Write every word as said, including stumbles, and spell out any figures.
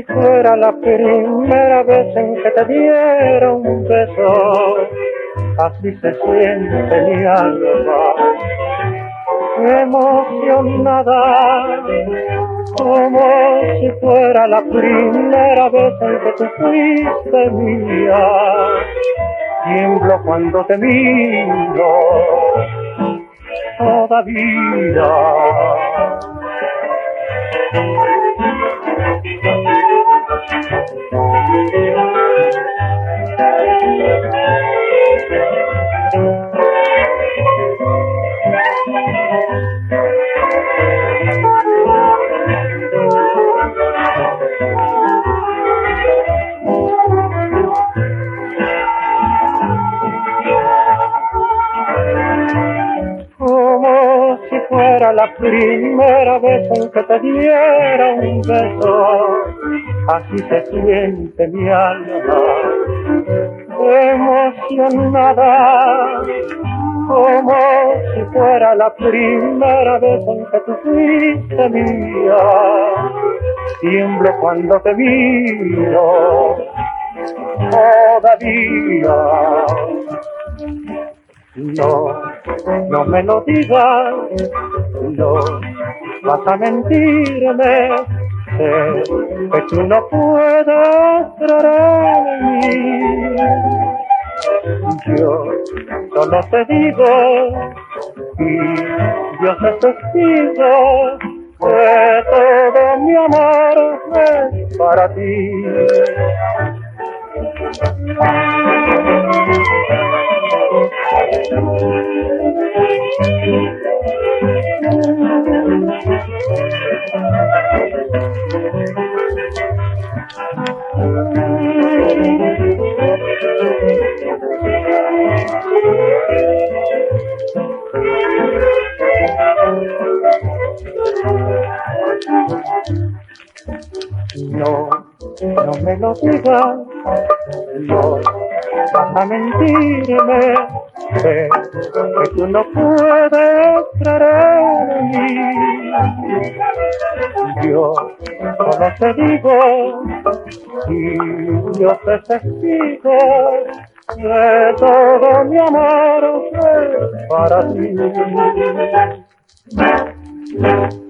si fuera la primera vez en que te diera un beso, así se siente mi alma, emocionada, como si fuera la primera vez en que tú fuiste mía. Tiemblo cuando te miro, todavía. Como si fuera la primera vez en que te diera un beso, así se siente mi alma, emocionada, como si fuera la primera vez en que tú fuiste mía. Tiemblo cuando te miro, todavía. No, no me lo digas, no, vas a mentirme, sé que tú no puedes creer en mí. Yo solo te digo, y Dios es testigo, que todo mi amor es para ti. No, no me lo digas, no, vas a mentirme, sé que tú no puedes creer en mí. Yo solo te digo, y Dios es testigo, de todo mi amor es para ti.